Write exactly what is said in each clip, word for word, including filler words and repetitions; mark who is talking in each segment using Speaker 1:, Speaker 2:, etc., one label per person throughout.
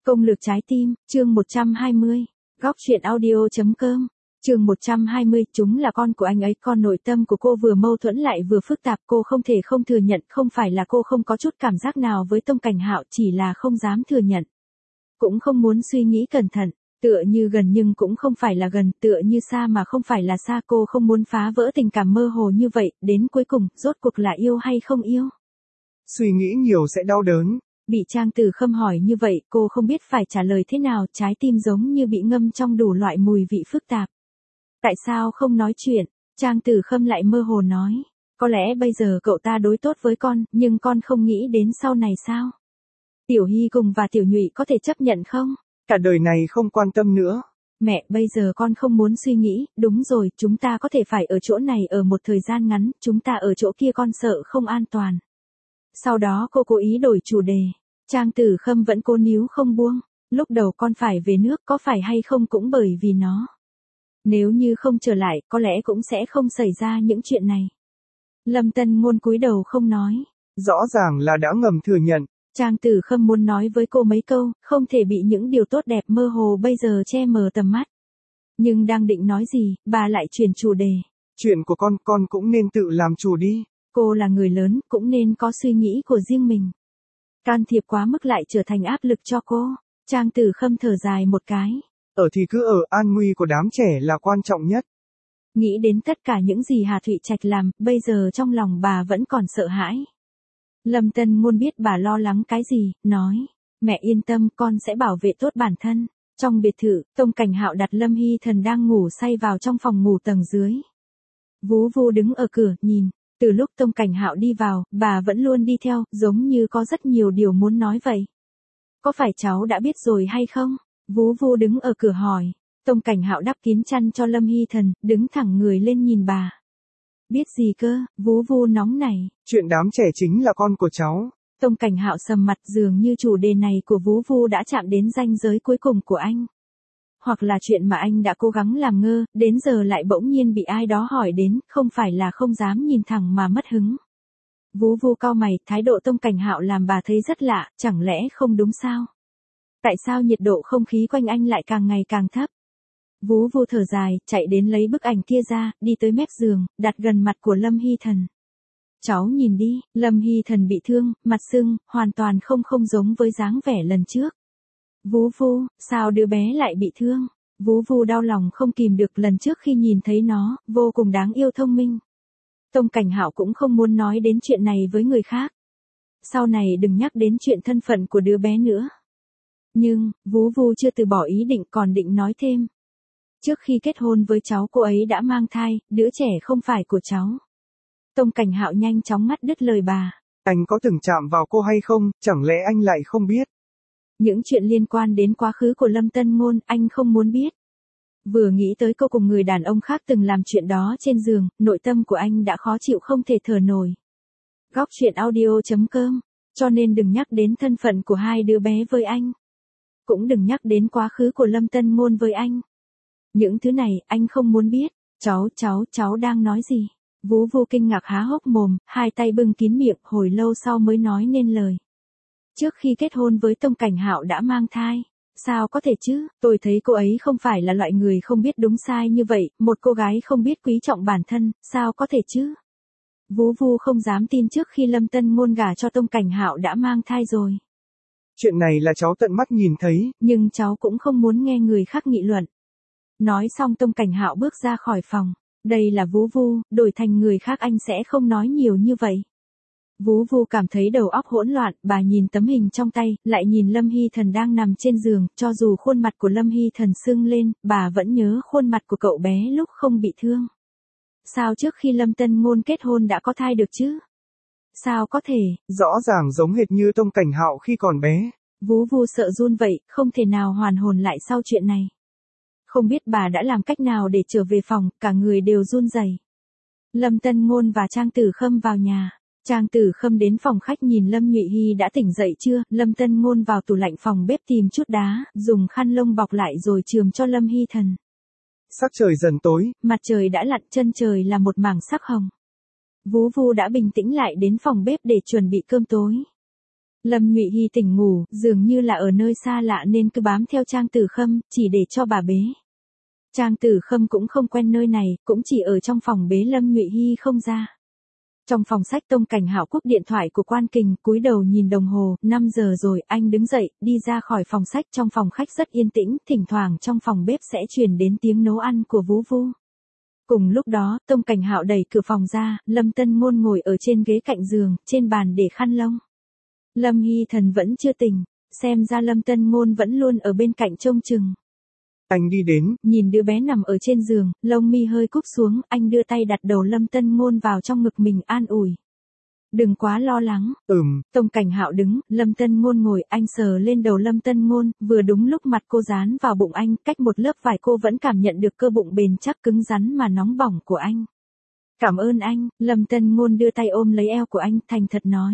Speaker 1: Công lược trái tim, chương một trăm hai mươi. Góc truyện audio.com. Chương một trăm hai mươi, chúng là con của anh ấy. Con nội tâm của cô vừa mâu thuẫn lại vừa phức tạp, cô không thể không thừa nhận, không phải là cô không có chút cảm giác nào với Tông Cảnh Hạo, chỉ là không dám thừa nhận. Cũng không muốn suy nghĩ cẩn thận, tựa như gần nhưng cũng không phải là gần, tựa như xa mà không phải là xa, cô không muốn phá vỡ tình cảm mơ hồ như vậy, đến cuối cùng, rốt cuộc là yêu hay không yêu.
Speaker 2: Suy nghĩ nhiều sẽ đau đớn.
Speaker 1: Bị Trang Tử Khâm hỏi như vậy, cô không biết phải trả lời thế nào, trái tim giống như bị ngâm trong đủ loại mùi vị phức tạp. Tại sao không nói chuyện? Trang Tử Khâm lại mơ hồ nói. Có lẽ bây giờ cậu ta đối tốt với con, nhưng con không nghĩ đến sau này sao? Tiểu Hy cùng và Tiểu Nhụy có thể chấp nhận không?
Speaker 2: Cả đời này không quan tâm nữa.
Speaker 1: Mẹ, bây giờ con không muốn suy nghĩ, đúng rồi, chúng ta có thể phải ở chỗ này ở một thời gian ngắn, chúng ta ở chỗ kia con sợ không an toàn. Sau đó cô cố ý đổi chủ đề. Trang Tử Khâm vẫn cố níu không buông. Lúc đầu con phải về nước, có phải hay không cũng bởi vì nó. Nếu như không trở lại, có lẽ cũng sẽ không xảy ra những chuyện này. Lâm Tân Ngôn cúi đầu không nói.
Speaker 2: Rõ ràng là đã ngầm thừa nhận.
Speaker 1: Trang Tử Khâm muốn nói với cô mấy câu, không thể bị những điều tốt đẹp mơ hồ bây giờ che mờ tầm mắt. Nhưng đang định nói gì, bà lại chuyển chủ đề.
Speaker 2: Chuyện của con, con cũng nên tự làm chủ đi.
Speaker 1: Cô là người lớn, cũng nên có suy nghĩ của riêng mình. Can thiệp quá mức lại trở thành áp lực cho cô. Trang Tử Khâm thở dài một cái.
Speaker 2: Ở thì cứ ở, an nguy của đám trẻ là quan trọng nhất.
Speaker 1: Nghĩ đến tất cả những gì Hà Thụy Trạch làm, bây giờ trong lòng bà vẫn còn sợ hãi. Lâm Tân Ngôn biết bà lo lắng cái gì, nói. Mẹ yên tâm, con sẽ bảo vệ tốt bản thân. Trong biệt thự, Tông Cảnh Hạo đặt Lâm Hy Thần đang ngủ say vào trong phòng ngủ tầng dưới. Vú Vu đứng ở cửa, nhìn. Từ lúc Tông Cảnh Hạo đi vào, bà vẫn luôn đi theo, giống như có rất nhiều điều muốn nói vậy. Có phải cháu đã biết rồi hay không? Vú Vu đứng ở cửa hỏi. Tông Cảnh Hạo đắp kín chăn cho Lâm Hy Thần, đứng thẳng người lên nhìn bà. Biết gì cơ? Vú Vu nóng nảy.
Speaker 2: Chuyện đám trẻ chính là con của cháu.
Speaker 1: Tông Cảnh Hạo sầm mặt, dường như chủ đề này của Vú Vu đã chạm đến ranh giới cuối cùng của anh. Hoặc là chuyện mà anh đã cố gắng làm ngơ, đến giờ lại bỗng nhiên bị ai đó hỏi đến, không phải là không dám nhìn thẳng mà mất hứng. Vú Vu cau mày, thái độ Tông Cảnh Hạo làm bà thấy rất lạ, chẳng lẽ không đúng sao? Tại sao nhiệt độ không khí quanh anh lại càng ngày càng thấp? Vú Vu thở dài, chạy đến lấy bức ảnh kia ra, đi tới mép giường, đặt gần mặt của Lâm Hy Thần. Cháu nhìn đi, Lâm Hy Thần bị thương, mặt sưng, hoàn toàn không không giống với dáng vẻ lần trước. Vú Vu, sao đứa bé lại bị thương? Vú Vu đau lòng không kìm được, lần trước khi nhìn thấy nó, vô cùng đáng yêu thông minh. Tông Cảnh Hạo cũng không muốn nói đến chuyện này với người khác. Sau này đừng nhắc đến chuyện thân phận của đứa bé nữa. Nhưng, Vú Vu chưa từ bỏ ý định, còn định nói thêm. Trước khi kết hôn với cháu cô ấy đã mang thai, đứa trẻ không phải của cháu. Tông Cảnh Hạo nhanh chóng ngắt đứt lời bà.
Speaker 2: Anh có từng chạm vào cô hay không, chẳng lẽ anh lại không biết?
Speaker 1: Những chuyện liên quan đến quá khứ của Lâm Tân Ngôn, anh không muốn biết. Vừa nghĩ tới cô cùng người đàn ông khác từng làm chuyện đó trên giường, nội tâm của anh đã khó chịu không thể thở nổi. Góc truyện audio.com. Cho nên đừng nhắc đến thân phận của hai đứa bé với anh. Cũng đừng nhắc đến quá khứ của Lâm Tân Ngôn với anh. Những thứ này, anh không muốn biết. Cháu, cháu, cháu đang nói gì? Vú Vu kinh ngạc há hốc mồm, hai tay bưng kín miệng, hồi lâu sau mới nói nên lời. Trước khi kết hôn với Tông Cảnh Hạo đã mang thai. Sao có thể chứ, tôi thấy cô ấy không phải là loại người không biết đúng sai như vậy, một cô gái không biết quý trọng bản thân, sao có thể chứ? Vú Vu không dám tin trước khi Lâm Tân Ngôn gả cho Tông Cảnh Hạo đã mang thai rồi.
Speaker 2: Chuyện này là cháu tận mắt nhìn thấy.
Speaker 1: Nhưng cháu cũng không muốn nghe người khác nghị luận. Nói xong Tông Cảnh Hạo bước ra khỏi phòng. Đây là Vú Vu, đổi thành người khác anh sẽ không nói nhiều như vậy. Vú Vu cảm thấy đầu óc hỗn loạn, bà nhìn tấm hình trong tay, lại nhìn Lâm Hy Thần đang nằm trên giường, cho dù khuôn mặt của Lâm Hy Thần sưng lên, bà vẫn nhớ khuôn mặt của cậu bé lúc không bị thương. Sao trước khi Lâm Tân Ngôn kết hôn đã có thai được chứ? Sao có thể?
Speaker 2: Rõ ràng giống hệt như Tông Cảnh Hạo khi còn bé.
Speaker 1: Vú Vu sợ run vậy, không thể nào hoàn hồn lại sau chuyện này. Không biết bà đã làm cách nào để trở về phòng, cả người đều run rẩy. Lâm Tân Ngôn và Trang Tử Khâm vào nhà. Trang Tử Khâm đến phòng khách nhìn Lâm Nhụy Hy đã tỉnh dậy chưa, Lâm Tân Ngôn vào tủ lạnh phòng bếp tìm chút đá, dùng khăn lông bọc lại rồi chườm cho Lâm Hy Thần.
Speaker 2: Sắc trời dần tối.
Speaker 1: Mặt trời đã lặn, chân trời là một mảng sắc hồng. Vú Vu đã bình tĩnh lại đến phòng bếp để chuẩn bị cơm tối. Lâm Nhụy Hy tỉnh ngủ, dường như là ở nơi xa lạ nên cứ bám theo Trang Tử Khâm, chỉ để cho bà bế. Trang Tử Khâm cũng không quen nơi này, cũng chỉ ở trong phòng bế Lâm Nhụy Hy không ra. Trong phòng sách Tông Cảnh Hạo cúp điện thoại của Quan Kình, cúi đầu nhìn đồng hồ, năm giờ rồi, anh đứng dậy, đi ra khỏi phòng sách. Trong phòng khách rất yên tĩnh, thỉnh thoảng trong phòng bếp sẽ truyền đến tiếng nấu ăn của Vú Vu. Cùng lúc đó, Tông Cảnh Hạo đẩy cửa phòng ra, Lâm Tân Ngôn ngồi ở trên ghế cạnh giường, trên bàn để khăn lông. Lâm Hy Thần vẫn chưa tỉnh, xem ra Lâm Tân Ngôn vẫn luôn ở bên cạnh trông chừng.
Speaker 2: Anh đi đến,
Speaker 1: nhìn đứa bé nằm ở trên giường, lông mi hơi cúp xuống, anh đưa tay đặt đầu Lâm Tân Ngôn vào trong ngực mình an ủi. Đừng quá lo lắng.
Speaker 2: Ừm.
Speaker 1: Tông Cảnh Hạo đứng, Lâm Tân Ngôn ngồi, anh sờ lên đầu Lâm Tân Ngôn, vừa đúng lúc mặt cô dán vào bụng anh, cách một lớp vải cô vẫn cảm nhận được cơ bụng bền chắc cứng rắn mà nóng bỏng của anh. Cảm ơn anh, Lâm Tân Ngôn đưa tay ôm lấy eo của anh, thành thật nói.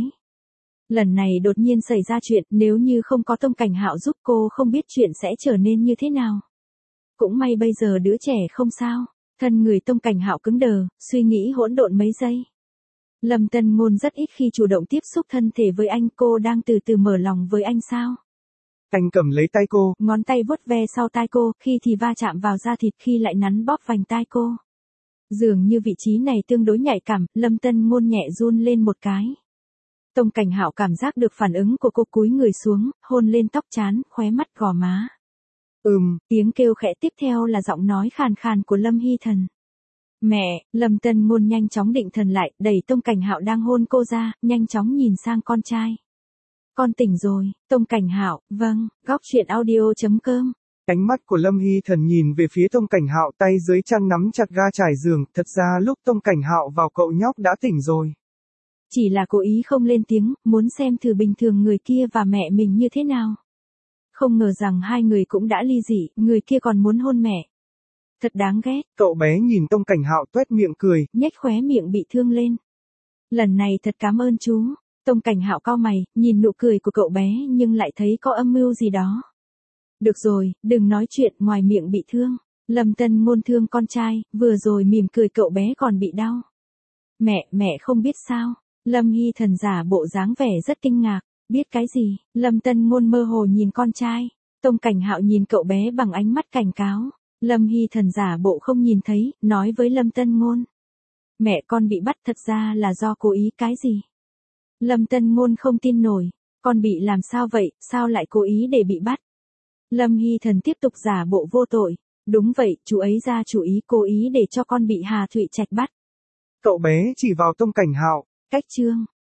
Speaker 1: Lần này đột nhiên xảy ra chuyện, nếu như không có Tông Cảnh Hạo giúp cô không biết chuyện sẽ trở nên như thế nào. Cũng may bây giờ đứa trẻ không sao. Thân người Tông Cảnh Hạo cứng đờ, suy nghĩ hỗn độn mấy giây. Lâm Tân Ngôn rất ít khi chủ động tiếp xúc thân thể với anh, cô đang từ từ mở lòng với anh sao?
Speaker 2: Anh cầm lấy tay cô,
Speaker 1: ngón tay vuốt ve sau tai cô, khi thì va chạm vào da thịt, khi lại nắn bóp vành tai cô. Dường như vị trí này tương đối nhạy cảm, Lâm Tân Ngôn nhẹ run lên một cái. Tông Cảnh Hạo cảm giác được phản ứng của cô, cúi người xuống, hôn lên tóc trán, khóe mắt, gò má.
Speaker 2: Ừm.
Speaker 1: Tiếng kêu khẽ tiếp theo là giọng nói khàn khàn của Lâm Hy Thần. Mẹ, Lâm Tân Ngôn nhanh chóng định thần lại, đẩy Tông Cảnh Hạo đang hôn cô ra, nhanh chóng nhìn sang con trai. Con tỉnh rồi, Tông Cảnh Hạo, vâng, góc truyện audio chấm com.
Speaker 2: Ánh mắt của Lâm Hy Thần nhìn về phía Tông Cảnh Hạo, tay dưới chăn nắm chặt ga trải giường, thật ra lúc Tông Cảnh Hạo vào cậu nhóc đã tỉnh rồi.
Speaker 1: Chỉ là cố ý không lên tiếng, muốn xem thử bình thường người kia và mẹ mình như thế nào. Không ngờ rằng hai người cũng đã ly dị, người kia còn muốn hôn mẹ. Thật đáng ghét.
Speaker 2: Cậu bé nhìn Tông Cảnh Hạo tuét miệng cười,
Speaker 1: nhếch khóe miệng bị thương lên. Lần này thật cảm ơn chú. Tông Cảnh Hạo cau mày, nhìn nụ cười của cậu bé nhưng lại thấy có âm mưu gì đó. Được rồi, đừng nói chuyện, ngoài miệng bị thương. Lâm Tân Ngôn thương con trai, vừa rồi mỉm cười cậu bé còn bị đau. Mẹ, mẹ không biết sao. Lâm Hy Thần giả bộ dáng vẻ rất kinh ngạc. Biết cái gì? Lâm Tân Ngôn mơ hồ nhìn con trai. Tông Cảnh Hạo nhìn cậu bé bằng ánh mắt cảnh cáo. Lâm Hy Thần giả bộ không nhìn thấy, nói với Lâm Tân Ngôn. Mẹ con bị bắt thật ra là do cố ý. Cái gì? Lâm Tân Ngôn không tin nổi. Con bị làm sao vậy, sao lại cố ý để bị bắt? Lâm Hy Thần tiếp tục giả bộ vô tội. Đúng vậy, chú ấy ra chủ ý, cố ý để cho con bị Hà Thụy Trạch bắt.
Speaker 2: Cậu bé chỉ vào Tông Cảnh Hạo.
Speaker 1: Cách chương.